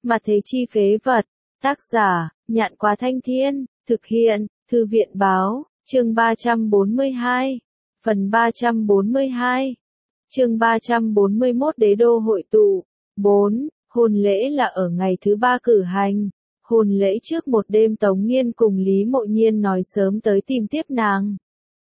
Mà thế chi phế vật. Tác giả, Nhạn Quá Thanh Thiên, thực hiện, Thư viện báo, chương 342, phần 342, chương 341 Đế đô hội tụ. 4. Hôn lễ là ở ngày thứ 3 cử hành. Hôn lễ trước một đêm Tống Nghiên cùng Lý Mộ Nhiên nói sớm tới tìm tiếp nàng.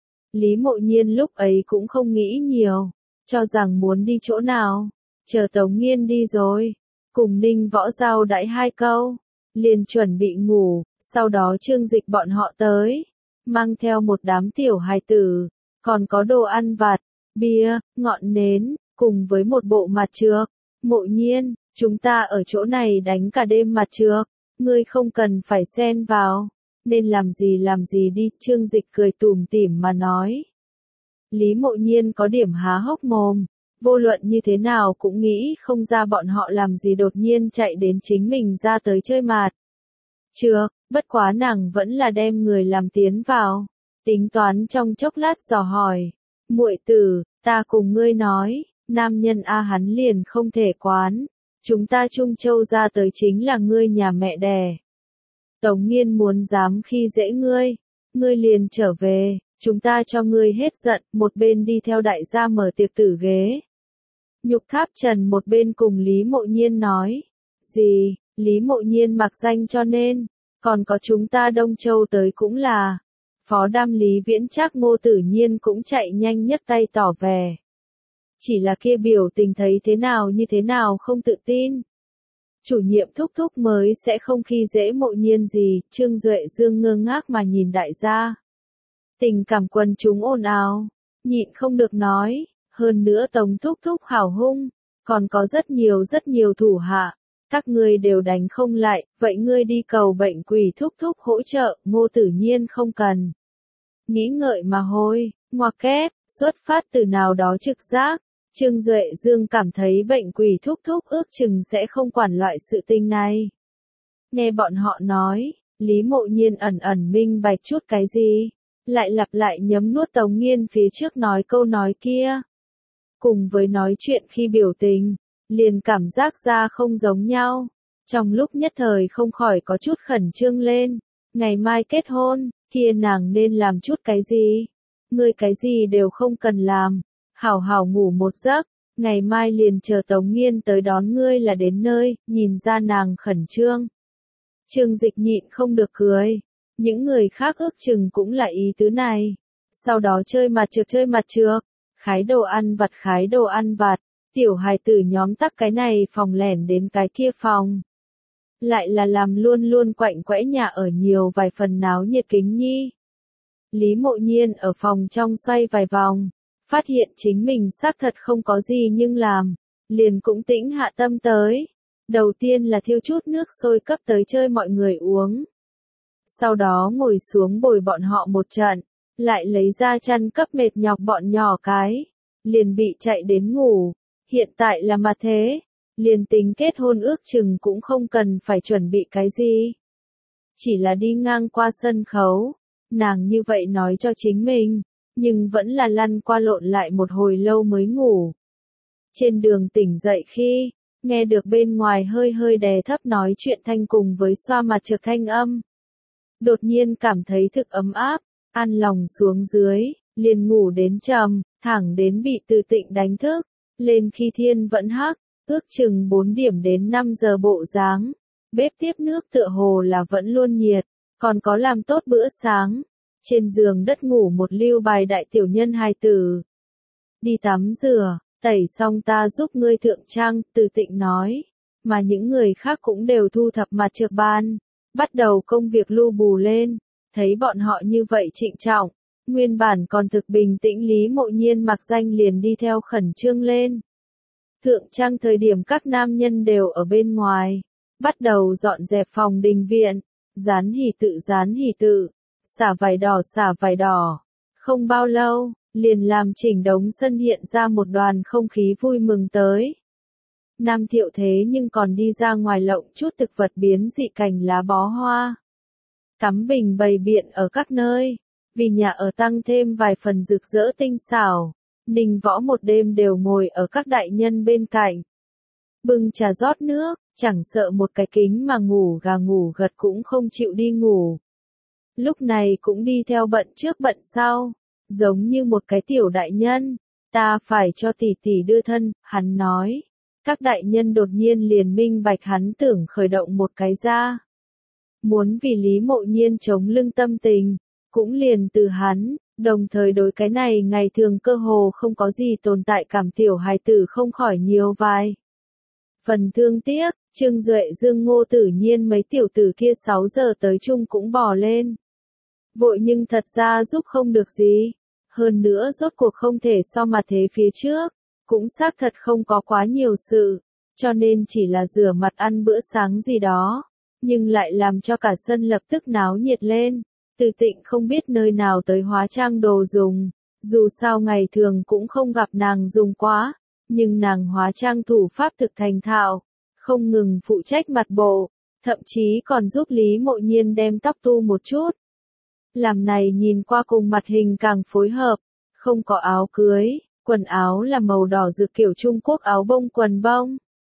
Lý Mộ Nhiên lúc ấy cũng không nghĩ nhiều, cho rằng muốn đi chỗ nào, chờ Tống Nghiên đi rồi, cùng Ninh Võ Giao đãi 2 câu, liền chuẩn bị ngủ, sau đó Trương Dịch bọn họ tới, mang theo một đám tiểu hài tử, còn có đồ ăn vặt, bia, ngọn nến, cùng với một bộ mặt trược. Mộ Nhiên, chúng ta ở chỗ này đánh cả đêm mặt trược, ngươi không cần phải xen vào, nên làm gì đi, Trương Dịch cười tủm tỉm mà nói. Lý Mộ Nhiên có điểm há hốc mồm, vô luận như thế nào cũng nghĩ không ra bọn họ làm gì đột nhiên chạy đến chính mình ra tới chơi mạt trược, bất quá nàng vẫn là đem người làm tiến vào, tính toán trong chốc lát dò hỏi, muội tử, ta cùng ngươi nói, nam nhân a hắn liền không thể quán, chúng ta Trung Châu ra tới chính là ngươi nhà mẹ đẻ. Tống Nghiên muốn dám khi dễ ngươi liền trở về, chúng ta cho ngươi hết giận, một bên đi theo đại gia mở tiệc tử ghế. Nhục Tháp Trần một bên cùng Lý Mộ Nhiên nói, gì, Lý Mộ Nhiên mặc danh cho nên, còn có chúng ta Đông Châu tới cũng là, Phó Đam Lý Viễn Trác Ngô Tử Nhiên cũng chạy nhanh nhất tay tỏ vẻ. Chỉ là kia biểu tình thấy thế nào không tự tin. Chủ nhiệm thúc mới sẽ không khi dễ Mộ Nhiên gì, Trương Duệ Dương ngơ ngác mà nhìn đại gia. Tình cảm quần chúng ồn ào, nhịn không được nói, hơn nữa Tống thúc hảo hung, còn có rất nhiều thủ hạ, các ngươi đều đánh không lại, vậy ngươi đi cầu bệnh quỷ thúc hỗ trợ, Ngô Tử Nhiên không cần. Nghĩ ngợi mà hôi, ngoặc kép, xuất phát từ nào đó trực giác, Trương Duệ Dương cảm thấy bệnh quỷ thúc ước chừng sẽ không quản loại sự tình này. Nghe bọn họ nói, Lý Mộ Nhiên ẩn minh bạch chút cái gì, lại lặp lại nhấm nuốt Tống Nghiên phía trước nói câu nói kia. Cùng với nói chuyện khi biểu tình, liền cảm giác ra không giống nhau. Trong lúc nhất thời không khỏi có chút khẩn trương lên, ngày mai kết hôn, kia nàng nên làm chút cái gì? Ngươi cái gì đều không cần làm, hảo ngủ một giấc, ngày mai liền chờ Tống Nghiên tới đón ngươi là đến nơi, nhìn ra nàng khẩn trương. Trương Dịch nhịn không được cười, những người khác ước chừng cũng là ý tứ này. Sau đó chơi mặt trược, khái đồ ăn vặt, tiểu hài tử nhóm tắc cái này phòng lẻn đến cái kia phòng. Lại là làm luôn quạnh quẽ nhà ở nhiều vài phần náo nhiệt kính nhi. Lý Mộ Nhiên ở phòng trong xoay vài vòng, phát hiện chính mình xác thật không có gì nhưng làm, liền cũng tĩnh hạ tâm tới. Đầu tiên là thiêu chút nước sôi cấp tới chơi mọi người uống. Sau đó ngồi xuống bồi bọn họ một trận, lại lấy ra chăn cấp mệt nhọc bọn nhỏ cái, liền bị chạy đến ngủ. Hiện tại là mà thế, liền tính kết hôn ước chừng cũng không cần phải chuẩn bị cái gì. Chỉ là đi ngang qua sân khấu, nàng như vậy nói cho chính mình, nhưng vẫn là lăn qua lộn lại một hồi lâu mới ngủ. Trên đường tỉnh dậy khi, nghe được bên ngoài hơi đè thấp nói chuyện thanh cùng với xoa mặt trược thanh âm. Đột nhiên cảm thấy thực ấm áp, an lòng xuống dưới, liền ngủ đến trầm, thẳng đến bị Từ Tịnh đánh thức, lên khi thiên vẫn hắc, ước chừng 4 điểm đến 5 giờ bộ dáng. Bếp tiếp nước tựa hồ là vẫn luôn nhiệt, còn có làm tốt bữa sáng. Trên giường đất ngủ một lưu bài đại tiểu nhân hài tử. Đi tắm rửa, tẩy xong ta giúp ngươi thượng trang, Từ Tịnh nói. Mà những người khác cũng đều thu thập mặt trược ban, bắt đầu công việc lu bù lên. Thấy bọn họ như vậy trịnh trọng, nguyên bản còn thực bình tĩnh Lý Mộ Nhiên mặc danh liền đi theo khẩn trương lên. Thượng trang thời điểm các nam nhân đều ở bên ngoài, bắt đầu dọn dẹp phòng đình viện, dán hỷ tự, xả vải đỏ. Không bao lâu, liền làm chỉnh đống sân hiện ra một đoàn không khí vui mừng tới. Nam Thiệu thế nhưng còn đi ra ngoài lộng chút thực vật biến dị cành lá bó hoa. Cắm bình bày biện ở các nơi, vì nhà ở tăng thêm vài phần rực rỡ tinh xảo. Ninh Võ một đêm đều ngồi ở các đại nhân bên cạnh. Bưng trà rót nước, chẳng sợ một cái kính mà ngủ gà ngủ gật cũng không chịu đi ngủ. Lúc này cũng đi theo bận trước bận sau, giống như một cái tiểu đại nhân, ta phải cho tỷ tỷ đưa thân, hắn nói. Các đại nhân đột nhiên liền minh bạch hắn tưởng khởi động một cái ra. Muốn vì Lý Mộ Nhiên chống lưng tâm tình, cũng liền từ hắn, đồng thời đối cái này ngày thường cơ hồ không có gì tồn tại cảm tiểu hài tử không khỏi nhiều vài. Phần thương tiếc, Trương Duệ Dương Ngô Tử Nhiên mấy tiểu tử kia 6 giờ tới chung cũng bò lên. Vội nhưng thật ra giúp không được gì. Hơn nữa rốt cuộc không thể so mặt thế phía trước, cũng xác thật không có quá nhiều sự, cho nên chỉ là rửa mặt ăn bữa sáng gì đó, nhưng lại làm cho cả sân lập tức náo nhiệt lên. Từ Tịnh không biết nơi nào tới hóa trang đồ dùng, dù sao ngày thường cũng không gặp nàng dùng quá, nhưng nàng hóa trang thủ pháp thực thành thạo, không ngừng phụ trách mặt bộ, thậm chí còn giúp Lý Mộ Nhiên đem tóc tu một chút. Làm này nhìn qua cùng mặt hình càng phối hợp, không có áo cưới, quần áo là màu đỏ rực kiểu Trung Quốc áo bông quần bông.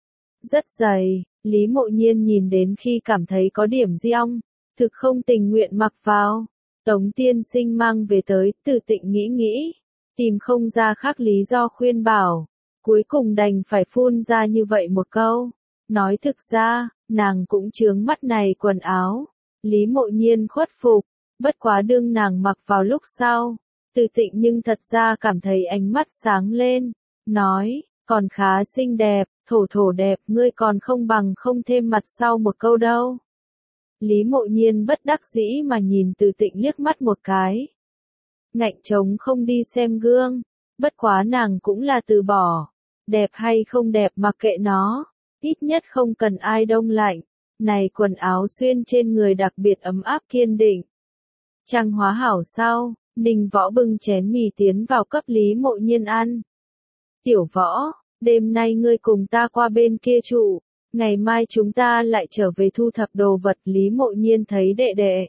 Rất dày, Lý Mộ Nhiên nhìn đến khi cảm thấy có điểm diong, thực không tình nguyện mặc vào. Tống tiên sinh mang về tới, Từ Tịnh nghĩ, tìm không ra khác lý do khuyên bảo, cuối cùng đành phải phun ra như vậy một câu. Nói thực ra, nàng cũng chướng mắt này quần áo. Lý Mộ Nhiên khuất phục, bất quá đương nàng mặc vào lúc sau. Từ Tịnh nhưng thật ra cảm thấy ánh mắt sáng lên, nói, còn khá xinh đẹp, thổ đẹp, ngươi còn không bằng không thêm mặt sau một câu đâu. Lý Mộ Nhiên bất đắc dĩ mà nhìn Từ Tịnh liếc mắt một cái. Ngạnh trống không đi xem gương, bất quá nàng cũng là từ bỏ, đẹp hay không đẹp mặc kệ nó, ít nhất không cần ai đông lạnh, này quần áo xuyên trên người đặc biệt ấm áp kiên định. Trang hóa hảo sau, Ninh Võ bưng chén mì tiến vào cấp Lý Mộ Nhiên ăn. Tiểu Võ, đêm nay ngươi cùng ta qua bên kia trụ, ngày mai chúng ta lại trở về thu thập đồ vật. Lý Mộ Nhiên thấy đệ đệ.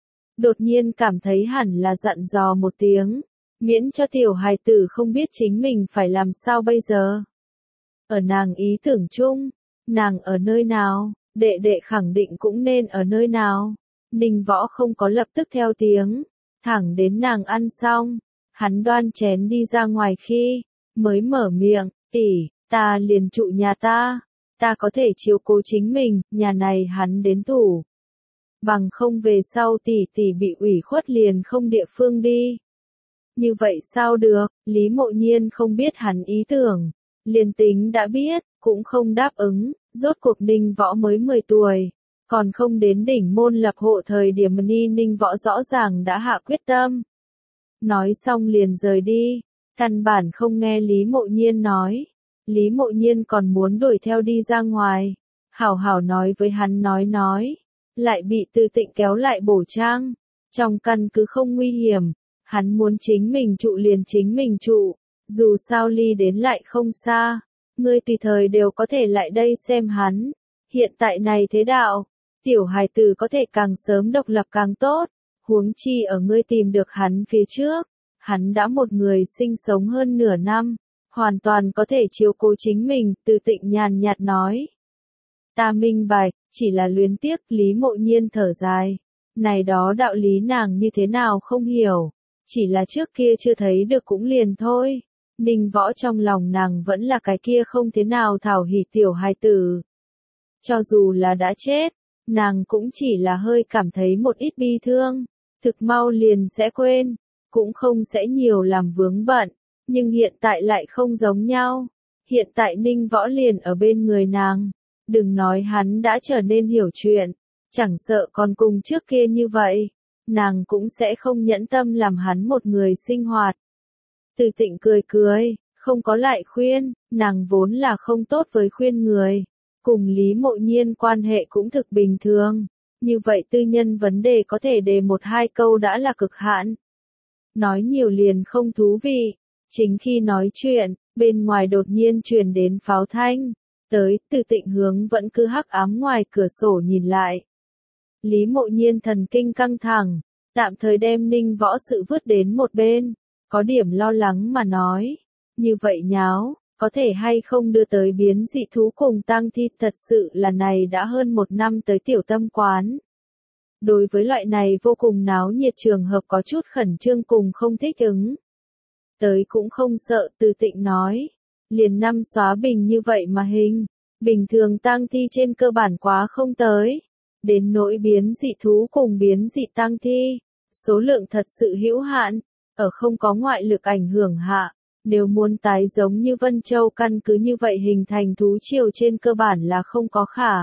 Đột nhiên cảm thấy hẳn là dặn dò một tiếng, miễn cho tiểu hài tử không biết chính mình phải làm sao bây giờ. Ở nàng ý tưởng chung, nàng ở nơi nào, đệ đệ khẳng định cũng nên ở nơi nào. Ninh Võ không có lập tức theo tiếng, thẳng đến nàng ăn xong, hắn đoan chén đi ra ngoài khi, mới mở miệng, tỷ, ta liền trụ nhà ta có thể chiếu cố chính mình, nhà này hắn đến tủ. Bằng không về sau tỷ bị ủy khuất liền không địa phương đi. Như vậy sao được, Lý Mộ Nhiên không biết hắn ý tưởng, liền tính đã biết, cũng không đáp ứng, rốt cuộc Ninh Võ mới 10 tuổi. Còn không đến đỉnh môn lập hộ thời điểm Ninh Võ rõ ràng đã hạ quyết tâm. Nói xong liền rời đi, căn bản không nghe Lý Mộ Nhiên nói. Lý Mộ Nhiên còn muốn đuổi theo đi ra ngoài. Hảo hảo nói với hắn nói. Lại bị Từ Tịnh kéo lại bổ trang. Trong căn cứ không nguy hiểm. Hắn muốn chính mình trụ liền chính mình trụ. Dù sao ly đến lại không xa. Ngươi tùy thời đều có thể lại đây xem hắn. Hiện tại này thế đạo. Tiểu hài tử có thể càng sớm độc lập càng tốt, huống chi ở ngươi tìm được hắn phía trước, hắn đã một người sinh sống hơn nửa năm, hoàn toàn có thể chiếu cố chính mình. Từ Tịnh nhàn nhạt nói. Ta minh bạch, chỉ là luyến tiếc. Lý Mộ Nhiên thở dài, này đó đạo lý nàng như thế nào không hiểu, chỉ là trước kia chưa thấy được cũng liền thôi. Ninh Võ trong lòng nàng vẫn là cái kia không thế nào thảo hỉ tiểu hài tử. Cho dù là đã chết, nàng cũng chỉ là hơi cảm thấy một ít bi thương, thực mau liền sẽ quên, cũng không sẽ nhiều làm vướng bận, nhưng hiện tại lại không giống nhau. Hiện tại Ninh Võ liền ở bên người nàng, đừng nói hắn đã trở nên hiểu chuyện, chẳng sợ còn cùng trước kia như vậy, nàng cũng sẽ không nhẫn tâm làm hắn một người sinh hoạt. Từ Tịnh cười, không có lại khuyên, nàng vốn là không tốt với khuyên người. Cùng Lý Mộ Nhiên quan hệ cũng thực bình thường, như vậy tư nhân vấn đề có thể đề một hai câu đã là cực hạn. Nói nhiều liền không thú vị, chính khi nói chuyện, bên ngoài đột nhiên truyền đến pháo thanh, tới. Từ Tịnh hướng vẫn cứ hắc ám ngoài cửa sổ nhìn lại. Lý Mộ Nhiên thần kinh căng thẳng, tạm thời đem Ninh Võ sự vứt đến một bên, có điểm lo lắng mà nói, như vậy nháo, có thể hay không đưa tới biến dị thú cùng tang thi, thật sự là này đã hơn 1 năm tới tiểu tâm quán. Đối với loại này vô cùng náo nhiệt trường hợp có chút khẩn trương cùng không thích ứng. Tới cũng không sợ, Từ Tịnh nói. Liền năm xóa bình như vậy mà hình. Bình thường tang thi trên cơ bản quá không tới. Đến nỗi biến dị thú cùng biến dị tang thi. Số lượng thật sự hữu hạn. Ở không có ngoại lực ảnh hưởng hạ. Nếu muốn tái giống như Vân Châu căn cứ như vậy hình thành thú triều trên cơ bản là không có khả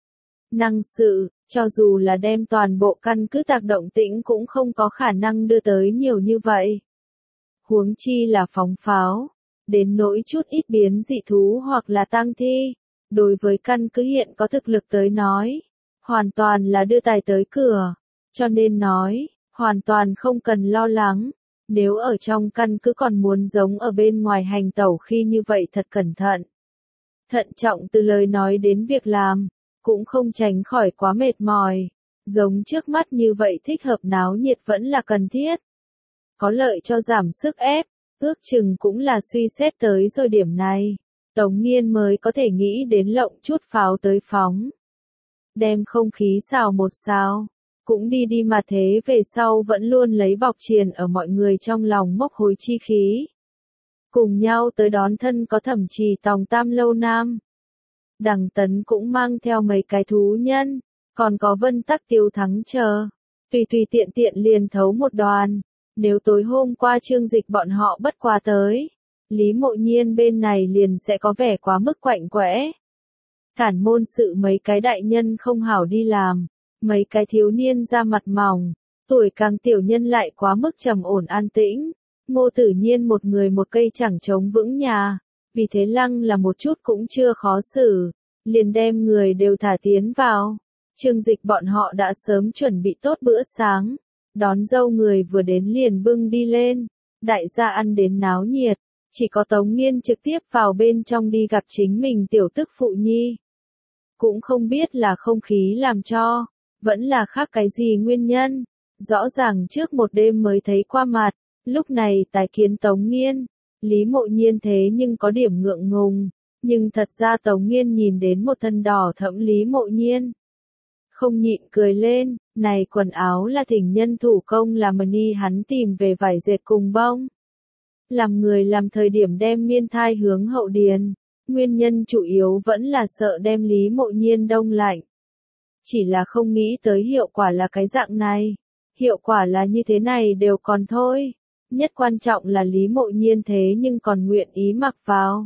năng sự, cho dù là đem toàn bộ căn cứ tác động tĩnh cũng không có khả năng đưa tới nhiều như vậy. Huống chi là phóng pháo, đến nỗi chút ít biến dị thú hoặc là tang thi, đối với căn cứ hiện có thực lực tới nói, hoàn toàn là đưa tài tới cửa, cho nên nói, hoàn toàn không cần lo lắng. Nếu ở trong căn cứ còn muốn giống ở bên ngoài hành tẩu khi như vậy thật cẩn thận. Thận trọng từ lời nói đến việc làm, cũng không tránh khỏi quá mệt mỏi. Giống trước mắt như vậy thích hợp náo nhiệt vẫn là cần thiết. Có lợi cho giảm sức ép, ước chừng cũng là suy xét tới rồi điểm này. Tống Nghiên mới có thể nghĩ đến lộng chút pháo tới phóng. Đem không khí xào một xào. Cũng đi mà thế về sau vẫn luôn lấy bọc triền ở mọi người trong lòng mốc hối chi khí. Cùng nhau tới đón thân có Thẩm Trì Tòng Tam Lâu Nam. Đằng Tấn cũng mang theo mấy cái thú nhân, còn có Vân Tắc Tiêu Thắng chờ. Tùy tiện liền thấu một đoàn. Nếu tối hôm qua Trương Dịch bọn họ bất qua tới, Lý Mộ Nhiên bên này liền sẽ có vẻ quá mức quạnh quẽ. Cản môn sự mấy cái đại nhân không hảo đi làm. Mấy cái thiếu niên da mặt mỏng, tuổi càng tiểu nhân lại quá mức trầm ổn an tĩnh. Ngô Tử Nhiên một người một cây chẳng chống vững nhà, vì thế Lăng là một chút cũng chưa khó xử, liền đem người đều thả tiến vào. Trương Dịch bọn họ đã sớm chuẩn bị tốt bữa sáng, đón dâu người vừa đến liền bưng đi lên, đại gia ăn đến náo nhiệt, chỉ có Tống Nghiên trực tiếp vào bên trong đi gặp chính mình tiểu tức phụ nhi. Cũng không biết là không khí làm cho. Vẫn là khác cái gì nguyên nhân, rõ ràng trước một đêm mới thấy qua mặt, lúc này tái kiến Tống Nghiên, Lý Mộ Nhiên thế nhưng có điểm ngượng ngùng, nhưng thật ra Tống Nghiên nhìn đến một thân đỏ thẫm Lý Mộ Nhiên. Không nhịn cười lên, này quần áo là thỉnh nhân thủ công làm ni hắn tìm về vải dệt cùng bông. Làm người làm thời điểm đem miên thai hướng hậu điền, nguyên nhân chủ yếu vẫn là sợ đem Lý Mộ Nhiên đông lạnh. Chỉ là không nghĩ tới hiệu quả là cái dạng này. Hiệu quả là như thế này đều còn thôi. Nhất quan trọng là Lý Mộ Nhiên thế nhưng còn nguyện ý mặc vào.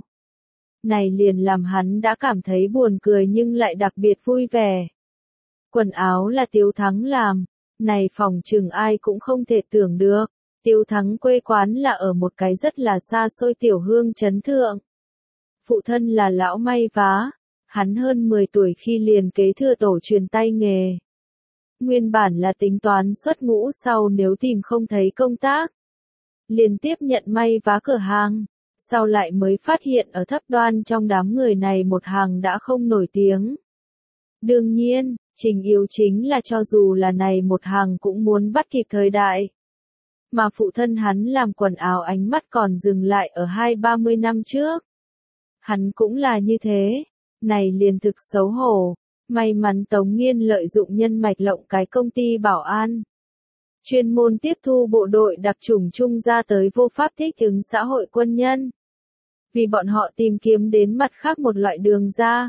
Này liền làm hắn đã cảm thấy buồn cười nhưng lại đặc biệt vui vẻ. Quần áo là Tiếu Thắng làm. Này phòng chừng ai cũng không thể tưởng được. Tiếu Thắng quê quán là ở một cái rất là xa xôi tiểu hương trấn thượng. Phụ thân là lão may vá. Hắn hơn 10 tuổi khi liền kế thừa tổ truyền tay nghề. Nguyên bản là tính toán xuất ngũ sau nếu tìm không thấy công tác. Liền tiếp nhận may vá cửa hàng. Sau lại mới phát hiện ở thấp đoan trong đám người này một hàng đã không nổi tiếng. Đương nhiên, trình yếu chính là cho dù là này một hàng cũng muốn bắt kịp thời đại. Mà phụ thân hắn làm quần áo ánh mắt còn dừng lại ở 20-30 năm trước. Hắn cũng là như thế. Này liền thực xấu hổ, may mắn Tống Nghiên lợi dụng nhân mạch lộng cái công ty bảo an. Chuyên môn tiếp thu bộ đội đặc chủng trung ra tới vô pháp thích ứng xã hội quân nhân. Vì bọn họ tìm kiếm đến mặt khác một loại đường ra.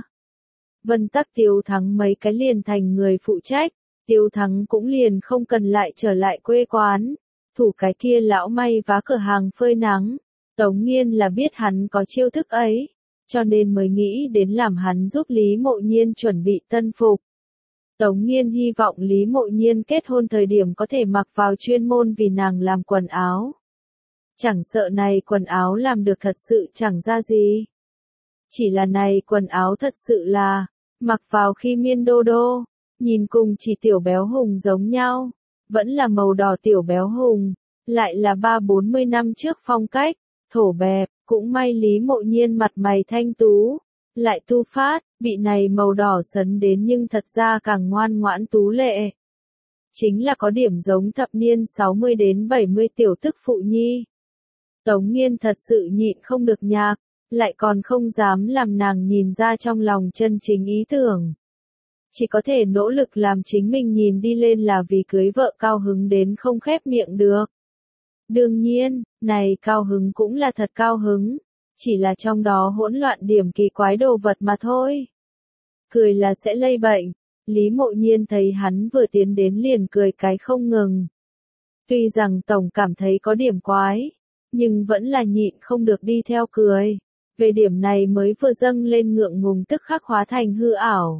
Vân Tắc Tiêu Thắng mấy cái liền thành người phụ trách, Tiêu Thắng cũng liền không cần lại trở lại quê quán. Thủ cái kia lão may vá cửa hàng phơi nắng, Tống Nghiên là biết hắn có chiêu thức ấy. Cho nên mới nghĩ đến làm hắn giúp Lý Mộ Nhiên chuẩn bị tân phục. Tống Nghiên hy vọng Lý Mộ Nhiên kết hôn thời điểm có thể mặc vào chuyên môn vì nàng làm quần áo. Chẳng sợ này quần áo làm được thật sự chẳng ra gì. Chỉ là này quần áo thật sự là, mặc vào khi miên đô đô, nhìn cùng chỉ tiểu béo hùng giống nhau, vẫn là màu đỏ tiểu béo hùng, lại là 30-40 năm trước phong cách, thổ bẹp. Cũng may Lý Mộ Nhiên mặt mày thanh tú, lại tu phát, bị này màu đỏ sấn đến nhưng thật ra càng ngoan ngoãn tú lệ. Chính là có điểm giống thập niên 60 đến 70 tiểu tức phụ nhi. Tống Nghiên thật sự nhịn không được nhạc, lại còn không dám làm nàng nhìn ra trong lòng chân chính ý tưởng. Chỉ có thể nỗ lực làm chính mình nhìn đi lên là vì cưới vợ cao hứng đến không khép miệng được. Đương nhiên, này cao hứng cũng là thật cao hứng, chỉ là trong đó hỗn loạn điểm kỳ quái đồ vật mà thôi. Cười là sẽ lây bệnh, Lý Mộ Nhiên thấy hắn vừa tiến đến liền cười cái không ngừng. Tuy rằng tổng cảm thấy có điểm quái, nhưng vẫn là nhịn không được đi theo cười. Về điểm này mới vừa dâng lên ngượng ngùng tức khắc hóa thành hư ảo.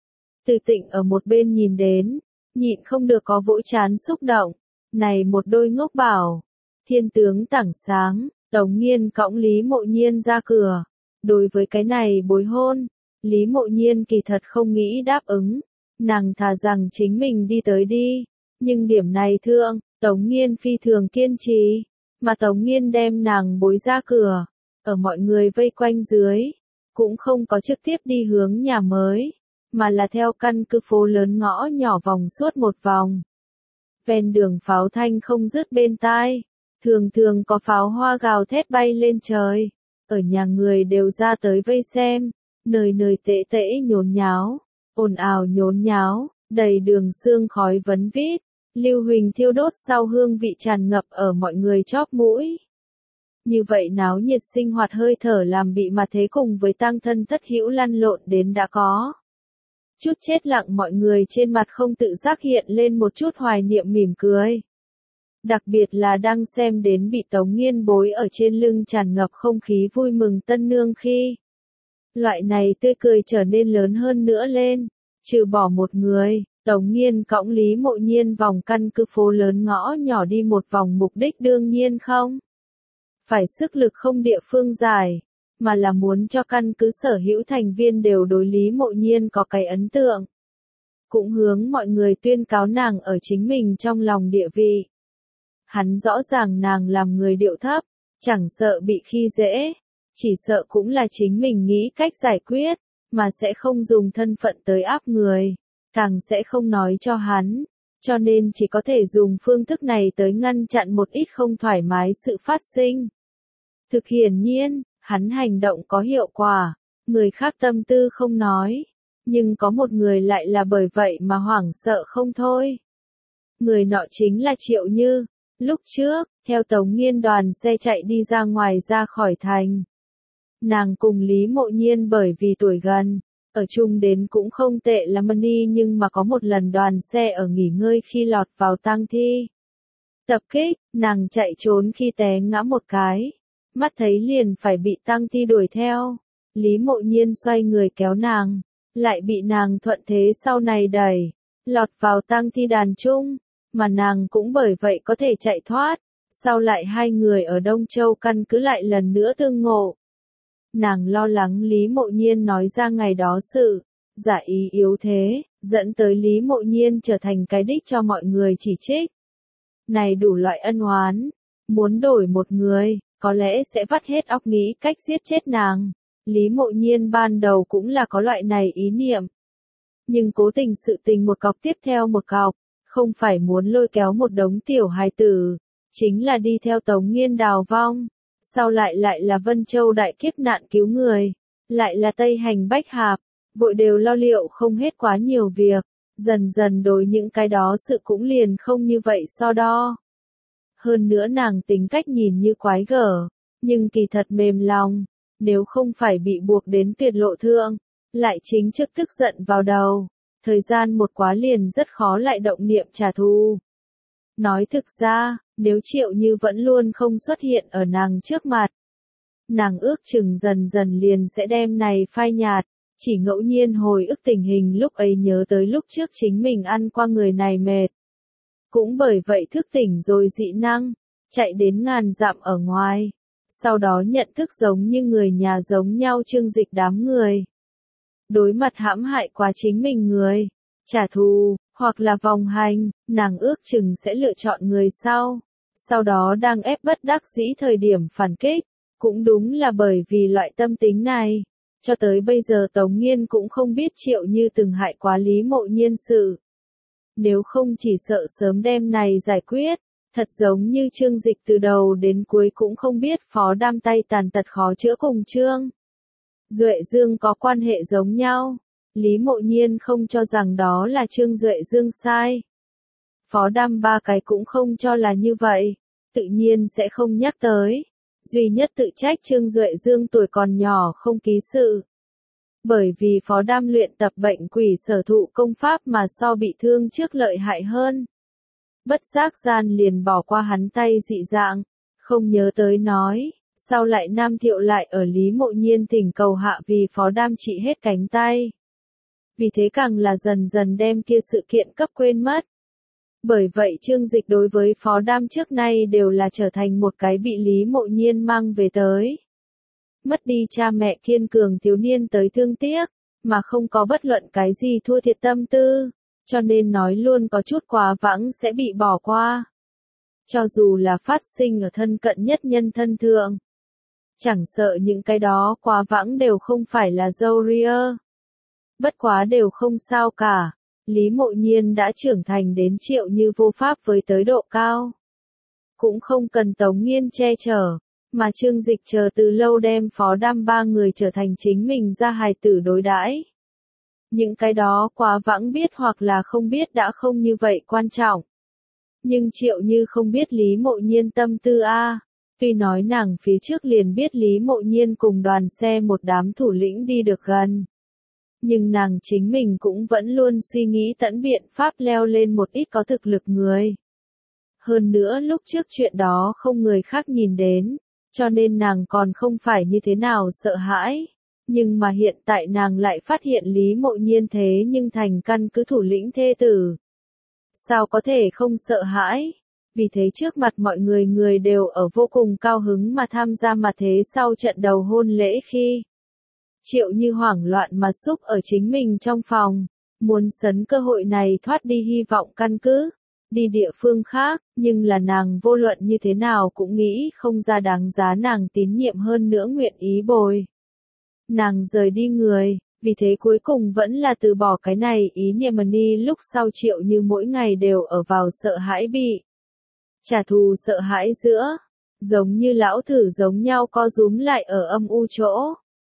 Từ Tịnh ở một bên nhìn đến, nhịn không được có vỗ trán xúc động. Này một đôi ngốc bảo, thiên tướng tảng sáng, Tống Nghiên cõng Lý Mộ Nhiên ra cửa. Đối với cái này bối hôn, Lý Mộ Nhiên kỳ thật không nghĩ đáp ứng. Nàng thà rằng chính mình đi tới đi. Nhưng điểm này thượng, Tống Nghiên phi thường kiên trì. Mà Tống Nghiên đem nàng bối ra cửa. Ở mọi người vây quanh dưới, cũng không có trực tiếp đi hướng nhà mới, mà là theo căn cứ phố lớn ngõ nhỏ vòng suốt một vòng. Ven đường pháo thanh không dứt bên tai, thường thường có pháo hoa gào thét bay lên trời, ở nhà người đều ra tới vây xem, nơi nơi tễ tễ nhốn nháo, ồn ào nhốn nháo, đầy đường sương khói vấn vít, lưu huỳnh thiêu đốt sau hương vị tràn ngập ở mọi người chóp mũi. Như vậy náo nhiệt sinh hoạt hơi thở làm bị mà thế cùng với tang thân thất hữu lăn lộn đến đã có. Chút chết lặng mọi người trên mặt không tự giác hiện lên một chút hoài niệm mỉm cười. Đặc biệt là đang xem đến bị Tống Nghiên bối ở trên lưng tràn ngập không khí vui mừng tân nương khi. Loại này tươi cười trở nên lớn hơn nữa lên, trừ bỏ một người, Tống Nghiên cõng Lý Mộ Nhiên vòng căn cứ phố lớn ngõ nhỏ đi một vòng mục đích đương nhiên không phải sức lực không địa phương dài, mà là muốn cho căn cứ sở hữu thành viên đều đối Lý Mộ Nhiên có cái ấn tượng. Cũng hướng mọi người tuyên cáo nàng ở chính mình trong lòng địa vị. Hắn rõ ràng nàng làm người điệu thấp, chẳng sợ bị khi dễ, chỉ sợ cũng là chính mình nghĩ cách giải quyết, mà sẽ không dùng thân phận tới áp người, càng sẽ không nói cho hắn, cho nên chỉ có thể dùng phương thức này tới ngăn chặn một ít không thoải mái sự phát sinh. Thực hiển nhiên, hắn hành động có hiệu quả, người khác tâm tư không nói, nhưng có một người lại là bởi vậy mà hoảng sợ không thôi. Người nọ chính là Triệu Như, lúc trước, theo Tống Nghiên đoàn xe chạy đi ra ngoài ra khỏi thành. Nàng cùng Lý Mộ Nhiên bởi vì tuổi gần, ở chung đến cũng không tệ lắm đi nhưng mà có một lần đoàn xe ở nghỉ ngơi khi lọt vào tang thi. Tập kích, nàng chạy trốn khi té ngã một cái. Mắt thấy liền phải bị tang thi đuổi theo. Lý Mộ Nhiên xoay người kéo nàng, lại bị nàng thuận thế sau này đẩy, lọt vào tang thi đàn chung, mà nàng cũng bởi vậy có thể chạy thoát. Sau lại hai người ở Đông Châu căn cứ lại lần nữa tương ngộ. Nàng lo lắng Lý Mộ Nhiên nói ra ngày đó sự, giả ý yếu thế, dẫn tới Lý Mộ Nhiên trở thành cái đích cho mọi người chỉ trích. Này đủ loại ân oán, muốn đổi một người, có lẽ sẽ vắt hết óc nghĩ cách giết chết nàng. Lý Mộ Nhiên ban đầu cũng là có loại này ý niệm. Nhưng cố tình sự tình một cọc tiếp theo một cọc, không phải muốn lôi kéo một đống tiểu hài tử, chính là đi theo Tống Nghiên đào vong. Sau lại là Vân Châu đại kiếp nạn cứu người, lại là Tây Hành Bách Hạp, vội đều lo liệu không hết quá nhiều việc, dần dần đối những cái đó sự cũng liền không như vậy so đo. Hơn nữa nàng tính cách nhìn như quái gở, nhưng kỳ thật mềm lòng, nếu không phải bị buộc đến tuyệt lộ thượng, lại chính trực tức giận vào đầu, thời gian một quá liền rất khó lại động niệm trả thù. Nói thực ra, nếu Triệu Như vẫn luôn không xuất hiện ở nàng trước mặt, nàng ước chừng dần dần liền sẽ đem này phai nhạt, chỉ ngẫu nhiên hồi ức tình hình lúc ấy nhớ tới lúc trước chính mình ăn qua người này mệt. Cũng bởi vậy thức tỉnh rồi dị năng, chạy đến ngàn dặm ở ngoài, sau đó nhận thức giống như người nhà giống nhau trương dịch đám người. Đối mặt hãm hại quá chính mình người, trả thù, hoặc là vòng hành, nàng ước chừng sẽ lựa chọn người sau đó đang ép bất đắc dĩ thời điểm phản kích, cũng đúng là bởi vì loại tâm tính này, cho tới bây giờ Tống Nghiên cũng không biết Triệu Như từng hại quá Lý Mộ Nhiên sự. Nếu không chỉ sợ sớm đem này giải quyết, Thật giống như Trương Dịch từ đầu đến cuối cũng không biết Phó Đam tay tàn tật khó chữa cùng Trương Duệ Dương có quan hệ giống nhau. Lý Mộ Nhiên không cho rằng đó là Trương Duệ Dương sai. Phó Đam ba cái cũng không cho là như vậy, tự nhiên sẽ không nhắc tới. Duy nhất tự trách Trương Duệ Dương tuổi còn nhỏ không ký sự. Bởi vì Phó Đam luyện tập bệnh quỷ sở thụ công pháp mà so bị thương trước lợi hại hơn. Bất giác gian liền bỏ qua hắn tay dị dạng, không nhớ tới nói, sau lại Nam Thiệu lại ở Lý Mộ Nhiên thỉnh cầu hạ vì Phó Đam trị hết cánh tay. Vì thế càng là dần dần đem kia sự kiện cấp quên mất. Bởi vậy Trương Dịch đối với Phó Đam trước nay đều là trở thành một cái bị Lý Mộ Nhiên mang về tới. Mất đi cha mẹ kiên cường thiếu niên tới thương tiếc, mà không có bất luận cái gì thua thiệt tâm tư, cho nên nói luôn có chút quá vãng sẽ bị bỏ qua. Cho dù là phát sinh ở thân cận nhất nhân thân thượng. Chẳng sợ những cái đó quá vãng đều không phải là dâu ria. Bất quá đều không sao cả. Lý Mộ Nhiên đã trưởng thành đến Triệu Như vô pháp với tới độ cao. Cũng không cần Tống Nghiên che chở, mà Trương Dịch chờ từ lâu đem Phó Đam ba người trở thành chính mình ra hài tử đối đãi. Những cái đó quá vãng biết hoặc là không biết đã không như vậy quan trọng. Nhưng Triệu Như không biết Lý Mộ Nhiên tâm tư a. Tuy nói nàng phía trước liền biết Lý Mộ Nhiên cùng đoàn xe một đám thủ lĩnh đi được gần. Nhưng nàng chính mình cũng vẫn luôn suy nghĩ tận biện pháp leo lên một ít có thực lực người. Hơn nữa lúc trước chuyện đó không người khác nhìn đến, cho nên nàng còn không phải như thế nào sợ hãi. Nhưng mà hiện tại nàng lại phát hiện Lý Mộ Nhiên thế nhưng thành căn cứ thủ lĩnh thê tử. Sao có thể không sợ hãi? Vì thế trước mặt mọi người đều ở vô cùng cao hứng mà tham gia mà thế sau trận đầu hôn lễ khi. Triệu Như hoảng loạn mà xúc ở chính mình trong phòng, muốn sấn cơ hội này thoát đi hy vọng căn cứ, đi địa phương khác, nhưng là nàng vô luận như thế nào cũng nghĩ không ra đáng giá nàng tín nhiệm hơn nữa nguyện ý bồi. Nàng rời đi người, vì thế cuối cùng vẫn là từ bỏ cái này ý niệm đi lúc sau Triệu Như mỗi ngày đều ở vào sợ hãi bị trả thù sợ hãi giữa, giống như lão thử giống nhau co rúm lại ở âm u chỗ.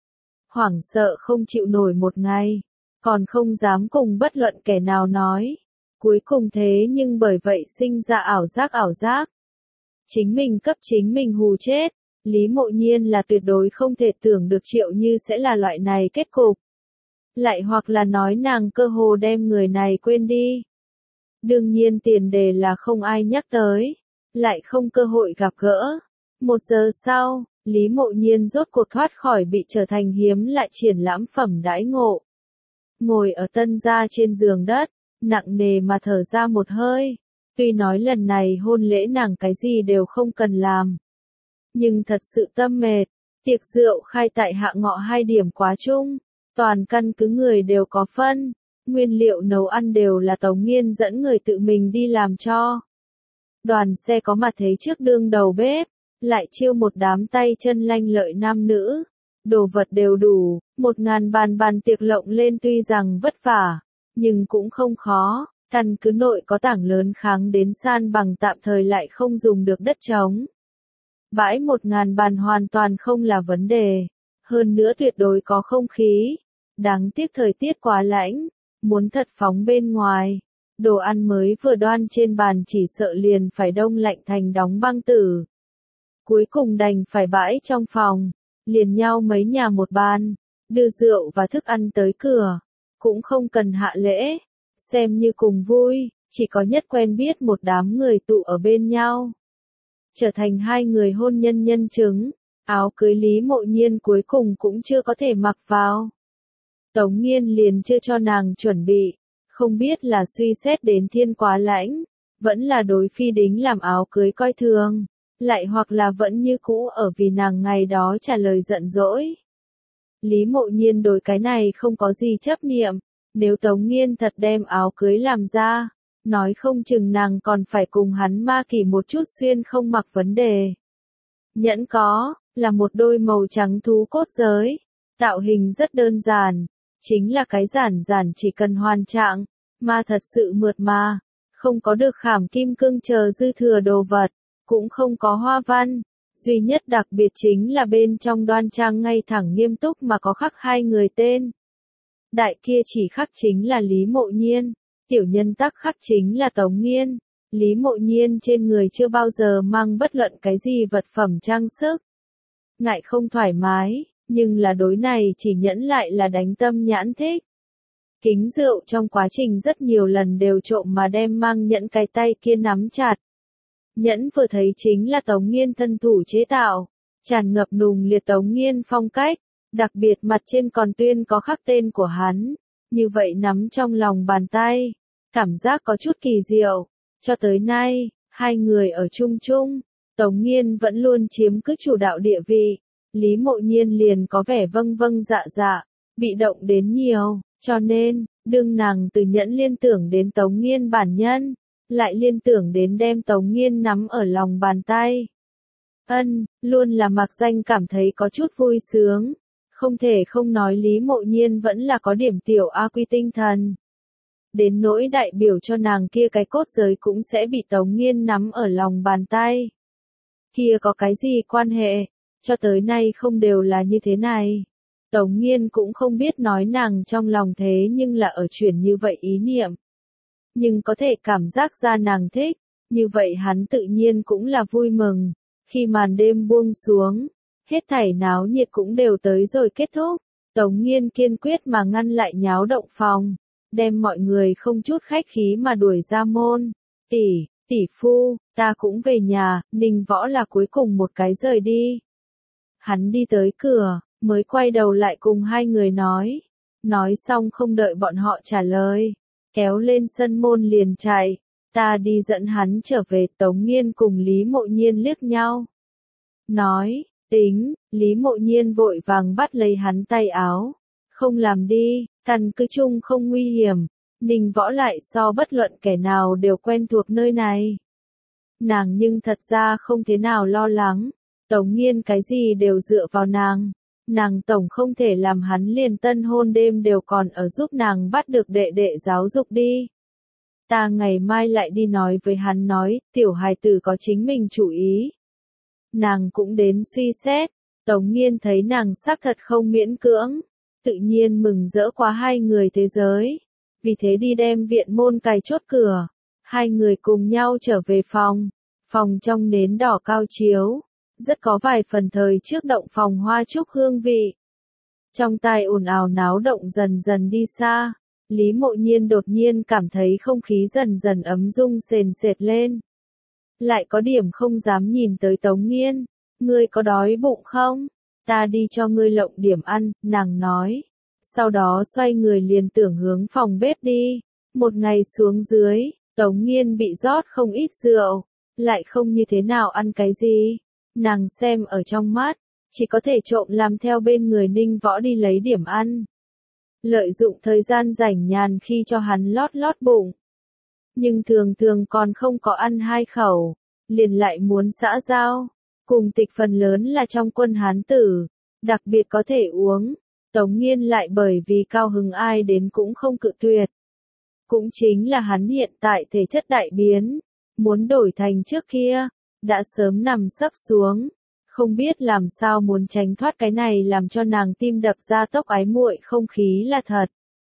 Hoảng sợ không chịu nổi một ngày, còn không dám cùng bất luận kẻ nào nói. Cuối cùng thế nhưng bởi vậy sinh ra ảo giác. Chính mình cấp chính mình hù chết, Lý Mộ Nhiên là tuyệt đối không thể tưởng được Triệu Như sẽ là loại này kết cục. Lại hoặc là nói nàng cơ hồ đem người này quên đi. Đương nhiên tiền đề là không ai nhắc tới, lại không cơ hội gặp gỡ. 1 giờ sau, Lý Mộ Nhiên rốt cuộc thoát khỏi bị trở thành hiếm lại triển lãm phẩm đãi ngộ. Ngồi ở tân gia trên giường đất, nặng nề mà thở ra một hơi. Tuy nói lần này hôn lễ nàng cái gì đều không cần làm. Nhưng thật sự tâm mệt, tiệc rượu khai tại hạ ngọ 2 điểm quá chung. Toàn căn cứ người đều có phân, nguyên liệu nấu ăn đều là Tống Nghiên dẫn người tự mình đi làm cho. Đoàn xe có mặt thế trước đương đầu bếp, lại chiêu một đám tay chân lanh lợi nam nữ. Đồ vật đều đủ, 1000 bàn tiệc lộng lên tuy rằng vất vả, nhưng cũng không khó. Căn cứ nội có tảng lớn kháng đến san bằng tạm thời lại không dùng được đất trống. Bãi 1000 bàn hoàn toàn không là vấn đề. Hơn nữa tuyệt đối có không khí. Đáng tiếc thời tiết quá lạnh, muốn thật phóng bên ngoài. Đồ ăn mới vừa đoan trên bàn chỉ sợ liền phải đông lạnh thành đóng băng tử. Cuối cùng đành phải bãi trong phòng, liền nhau mấy nhà một bàn, đưa rượu và thức ăn tới cửa. Cũng không cần hạ lễ, xem như cùng vui, chỉ có nhất quen biết một đám người tụ ở bên nhau. Trở thành 2 người hôn nhân nhân chứng, áo cưới Lý Mộ Nhiên cuối cùng cũng chưa có thể mặc vào. Tống Nghiên liền chưa cho nàng chuẩn bị, không biết là suy xét đến thiên quá lãnh, vẫn là đối phi đính làm áo cưới coi thường, lại hoặc là vẫn như cũ ở vì nàng ngày đó trả lời giận dỗi. Lý Mộ Nhiên đối cái này không có gì chấp niệm, nếu Tống Nghiên thật đem áo cưới làm ra, nói không chừng nàng còn phải cùng hắn ma kỷ một chút xuyên không mặc vấn đề. Nhẫn có, là một đôi màu trắng thú cốt giới, tạo hình rất đơn giản, chính là cái giản chỉ cần hoàn trạng, mà thật sự mượt mà, không có được khảm kim cương chờ dư thừa đồ vật, cũng không có hoa văn. Duy nhất đặc biệt chính là bên trong đoan trang ngay thẳng nghiêm túc mà có khắc hai người tên. Đại kia chỉ khắc chính là Lý Mộ Nhiên, tiểu nhân tắc khắc chính là Tống Nghiên. Lý Mộ Nhiên trên người chưa bao giờ mang bất luận cái gì vật phẩm trang sức. Ngại không thoải mái, nhưng là đối này chỉ nhẫn lại là đánh tâm nhãn thích. Kính rượu trong quá trình rất nhiều lần đều trộm mà đem mang nhẫn cái tay kia nắm chặt. Nhẫn vừa thấy chính là Tống Nghiên thân thủ chế tạo, tràn ngập nùng liệt Tống Nghiên phong cách, đặc biệt mặt trên còn tuyên có khắc tên của hắn, như vậy nắm trong lòng bàn tay, cảm giác có chút kỳ diệu. Cho tới nay, hai người ở chung chung, Tống Nghiên vẫn luôn chiếm cứ chủ đạo địa vị, Lý Mộ Nhiên liền có vẻ vâng vâng dạ dạ, bị động đến nhiều, cho nên, đương nàng từ nhẫn liên tưởng đến Tống Nghiên bản nhân, lại liên tưởng đến đem Tống Nghiên nắm ở lòng bàn tay. Luôn là mặc danh cảm thấy có chút vui sướng, không thể không nói Lý Mộ Nhiên vẫn là có điểm tiểu A Quy tinh thần. Đến nỗi đại biểu cho nàng kia cái cốt giới cũng sẽ bị Tống Nghiên nắm ở lòng bàn tay. Kia có cái gì quan hệ, cho tới nay không đều là như thế này. Tống Nghiên cũng không biết nói nàng trong lòng thế nhưng là ở chuyển như vậy ý niệm. Nhưng có thể cảm giác ra nàng thích, như vậy hắn tự nhiên cũng là vui mừng. Khi màn đêm buông xuống, hết thảy náo nhiệt cũng đều tới rồi kết thúc. Tống Nghiên kiên quyết mà ngăn lại nháo động phòng, đem mọi người không chút khách khí mà đuổi ra môn. Tỷ phu, ta cũng về nhà, Ninh Võ là cuối cùng một cái rời đi. Hắn đi tới cửa, mới quay đầu lại cùng hai người nói. Nói xong không đợi bọn họ trả lời, kéo lên sân môn liền chạy. Ta đi dẫn hắn trở về. Tống Nghiên cùng Lý Mộ Nhiên liếc nhau. Nói, tính, Lý Mộ Nhiên vội vàng bắt lấy hắn tay áo. Không làm đi, căn cứ chung không nguy hiểm. Ninh Võ lại so bất luận kẻ nào đều quen thuộc nơi này. Nàng nhưng thật ra không thế nào lo lắng. Tống Nghiên cái gì đều dựa vào nàng. Nàng tổng không thể làm hắn liền tân hôn đêm đều còn ở giúp nàng bắt được đệ đệ giáo dục đi. Ta ngày mai lại đi nói với hắn nói, tiểu hài tử có chính mình chủ ý. Nàng cũng đến suy xét, Tống Nghiên thấy nàng xác thật không miễn cưỡng, tự nhiên mừng rỡ quá hai người thế giới. Vì thế đi đem viện môn cài chốt cửa, hai người cùng nhau trở về phòng. Phòng trong nến đỏ cao chiếu, rất có vài phần thời trước động phòng hoa trúc hương vị. Trong tai ồn ào náo động dần dần đi xa, Lý Mộ Nhiên đột nhiên cảm thấy không khí dần dần ấm rung sền sệt lên. Lại có điểm không dám nhìn tới Tống Nghiên, ngươi có đói bụng không? Ta đi cho ngươi lộng điểm ăn, nàng nói. Sau đó xoay người liền tưởng hướng phòng bếp đi. Một ngày xuống dưới, Tống Nghiên bị rót không ít rượu, lại không như thế nào ăn cái gì. Nàng xem ở trong mắt, chỉ có thể trộm làm theo bên người Ninh Võ đi lấy điểm ăn. Lợi dụng thời gian rảnh nhàn khi cho hắn lót lót bụng. Nhưng thường thường còn không có ăn hai khẩu, liền lại muốn xã giao. Cùng tịch phần lớn là trong quân Hán tử, đặc biệt có thể uống. Tống Nghiên lại bởi vì cao hứng ai đến cũng không cự tuyệt. Cũng chính là hắn hiện tại thể chất đại biến, muốn đổi thành trước kia, đã sớm nằm sấp xuống, không biết làm sao muốn tránh thoát cái này làm cho nàng tim đập ra tốc ái muội không khí là thật.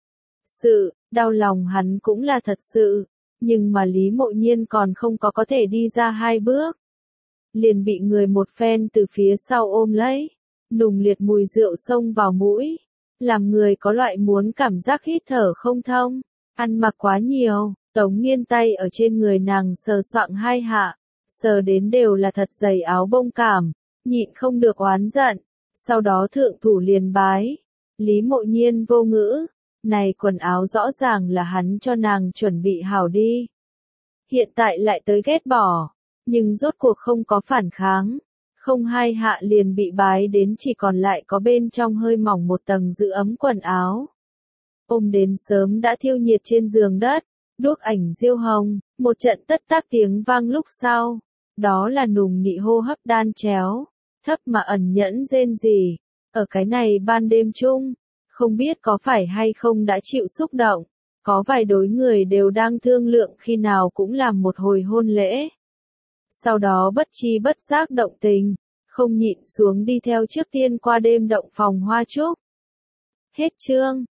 Sự, đau lòng hắn cũng là thật sự, nhưng mà Lý Mộ Nhiên còn không có thể đi ra hai bước. Liền bị người một phen từ phía sau ôm lấy, nùng liệt mùi rượu xông vào mũi, làm người có loại muốn cảm giác hít thở không thông, ăn mặc quá nhiều. Tống Nghiên tay ở trên người nàng sờ soạng hai hạ, sờ đến đều là thật dày áo bông cảm, nhịn không được oán giận, sau đó thượng thủ liền bái. Lý Mộ Nhiên vô ngữ, này quần áo rõ ràng là hắn cho nàng chuẩn bị hảo đi. Hiện tại lại tới ghét bỏ, nhưng rốt cuộc không có phản kháng, không hai hạ liền bị bái đến chỉ còn lại có bên trong hơi mỏng một tầng giữ ấm quần áo. Ôm đến sớm đã thiêu nhiệt trên giường đất. Đuốc ảnh diêu hồng, một trận tất tác tiếng vang lúc sau, đó là nùng nị hô hấp đan chéo, thấp mà ẩn nhẫn rên rỉ, ở cái này ban đêm chung, không biết có phải hay không đã chịu xúc động, Có vài đối người đều đang thương lượng khi nào cũng làm một hồi hôn lễ. Sau đó bất chi bất giác động tình, không nhịn xuống đi theo trước tiên qua đêm động phòng hoa trúc. Hết chương.